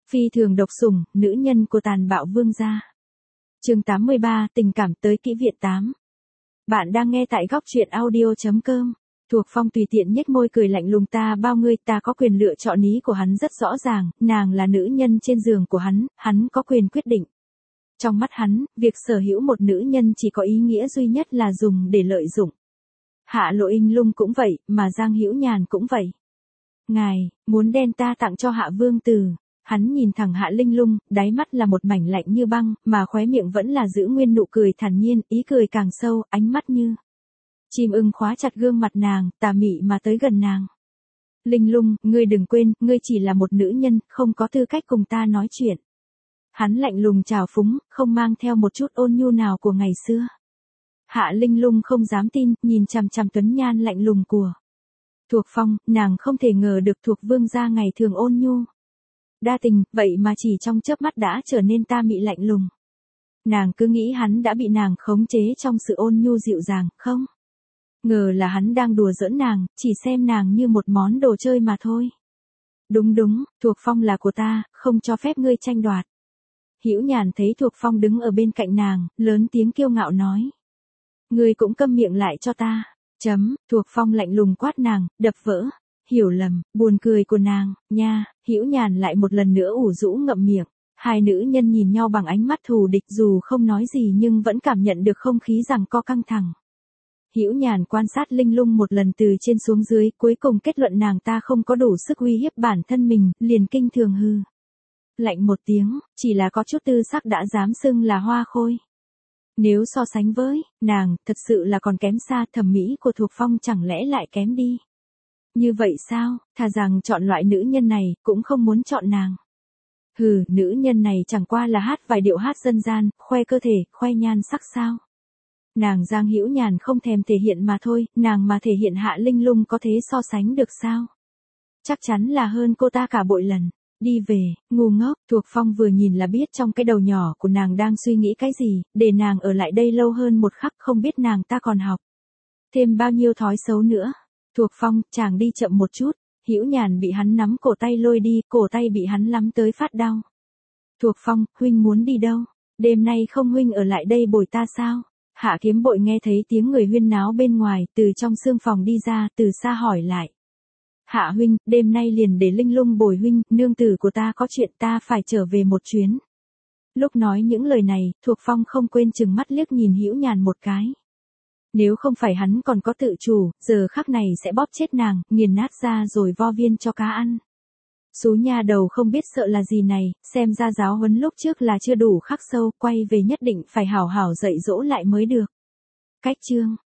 Phi thường độc sủng, nữ nhân của tàn bạo vương gia. Chương 83, tình cảm tới kỹ viện 8. Bạn đang nghe tại góc truyện audio.com. Thuộc Phong tùy tiện nhếch môi cười lạnh lùng, ta bao ngươi, ta có quyền lựa chọn ý của hắn rất rõ ràng, nàng là nữ nhân trên giường của hắn có quyền quyết định. Trong mắt hắn, việc sở hữu một nữ nhân chỉ có ý nghĩa duy nhất là dùng để lợi dụng. Hạ Lộ Inh Lung cũng vậy, mà Giang Hữu Nhàn cũng vậy. Ngài, muốn đem ta tặng cho Hạ Vương Tử. Hắn nhìn thẳng Hạ Linh Lung, đáy mắt là một mảnh lạnh như băng, mà khóe miệng vẫn là giữ nguyên nụ cười thản nhiên, ý cười càng sâu, ánh mắt như chim ưng khóa chặt gương mặt nàng, tà mị mà tới gần nàng. Linh Lung, ngươi đừng quên, ngươi chỉ là một nữ nhân, không có tư cách cùng ta nói chuyện. Hắn lạnh lùng trào phúng, không mang theo một chút ôn nhu nào của ngày xưa. Hạ Linh Lung không dám tin, nhìn chằm chằm tuấn nhan lạnh lùng của Thuộc Phong, nàng không thể ngờ được Thuộc Vương gia ngày thường ôn nhu đa tình, vậy mà chỉ trong chớp mắt đã trở nên ta mị lạnh lùng. Nàng cứ nghĩ hắn đã bị nàng khống chế trong sự ôn nhu dịu dàng, không ngờ là hắn đang đùa giỡn nàng, chỉ xem nàng như một món đồ chơi mà thôi. Đúng, Thuộc Phong là của ta, không cho phép ngươi tranh đoạt. Hữu Nhàn thấy Thuộc Phong đứng ở bên cạnh nàng, lớn tiếng kiêu ngạo nói. Ngươi cũng câm miệng lại cho ta. Thuộc Phong lạnh lùng quát nàng, đập vỡ hiểu lầm, buồn cười của nàng, nha. Hữu Nhàn lại một lần nữa ủ rũ ngậm miệng. Hai nữ nhân nhìn nhau bằng ánh mắt thù địch, dù không nói gì nhưng vẫn cảm nhận được không khí giằng co căng thẳng. Hữu Nhàn quan sát Linh Lung một lần từ trên xuống dưới, cuối cùng kết luận nàng ta không có đủ sức uy hiếp bản thân mình, liền kinh thường hừ lạnh một tiếng, chỉ là có chút tư sắc đã dám xưng là hoa khôi. Nếu so sánh với nàng, thật sự là còn kém xa, thẩm mỹ của Thuộc Phong chẳng lẽ lại kém đi. Như vậy sao, thà rằng chọn loại nữ nhân này, cũng không muốn chọn nàng. Nữ nhân này chẳng qua là hát vài điệu hát dân gian, khoe cơ thể, khoe nhan sắc sao. Nàng Giang Hữu Nhàn không thèm thể hiện mà thôi, nàng mà thể hiện Hạ Linh Lung có thế so sánh được sao? Chắc chắn là hơn cô ta cả bội lần. Đi về, ngu ngốc. Thuộc Phong vừa nhìn là biết trong cái đầu nhỏ của nàng đang suy nghĩ cái gì, để nàng ở lại đây lâu hơn một khắc, không biết nàng ta còn học thêm bao nhiêu thói xấu nữa. Thuộc Phong, chàng đi chậm một chút. Hữu Nhàn bị hắn nắm cổ tay lôi đi, cổ tay bị hắn lắm tới phát đau. Thuộc Phong, huynh muốn đi đâu? Đêm nay không huynh ở lại đây bồi ta sao? Hạ Kiếm Bội nghe thấy tiếng người huyên náo bên ngoài, từ trong sương phòng đi ra, từ xa hỏi lại. Hạ huynh, đêm nay liền để Linh Lung bồi huynh, nương tử của ta có chuyện, ta phải trở về một chuyến. Lúc nói những lời này, Thuộc Phong không quên chừng mắt liếc nhìn Hữu Nhàn một cái. Nếu không phải hắn còn có tự chủ, giờ khắc này sẽ bóp chết nàng, nghiền nát ra rồi vo viên cho cá ăn. Xú nha đầu không biết sợ là gì này, xem ra giáo huấn lúc trước là chưa đủ khắc sâu, quay về nhất định phải hảo hảo dạy dỗ lại mới được. Cách chương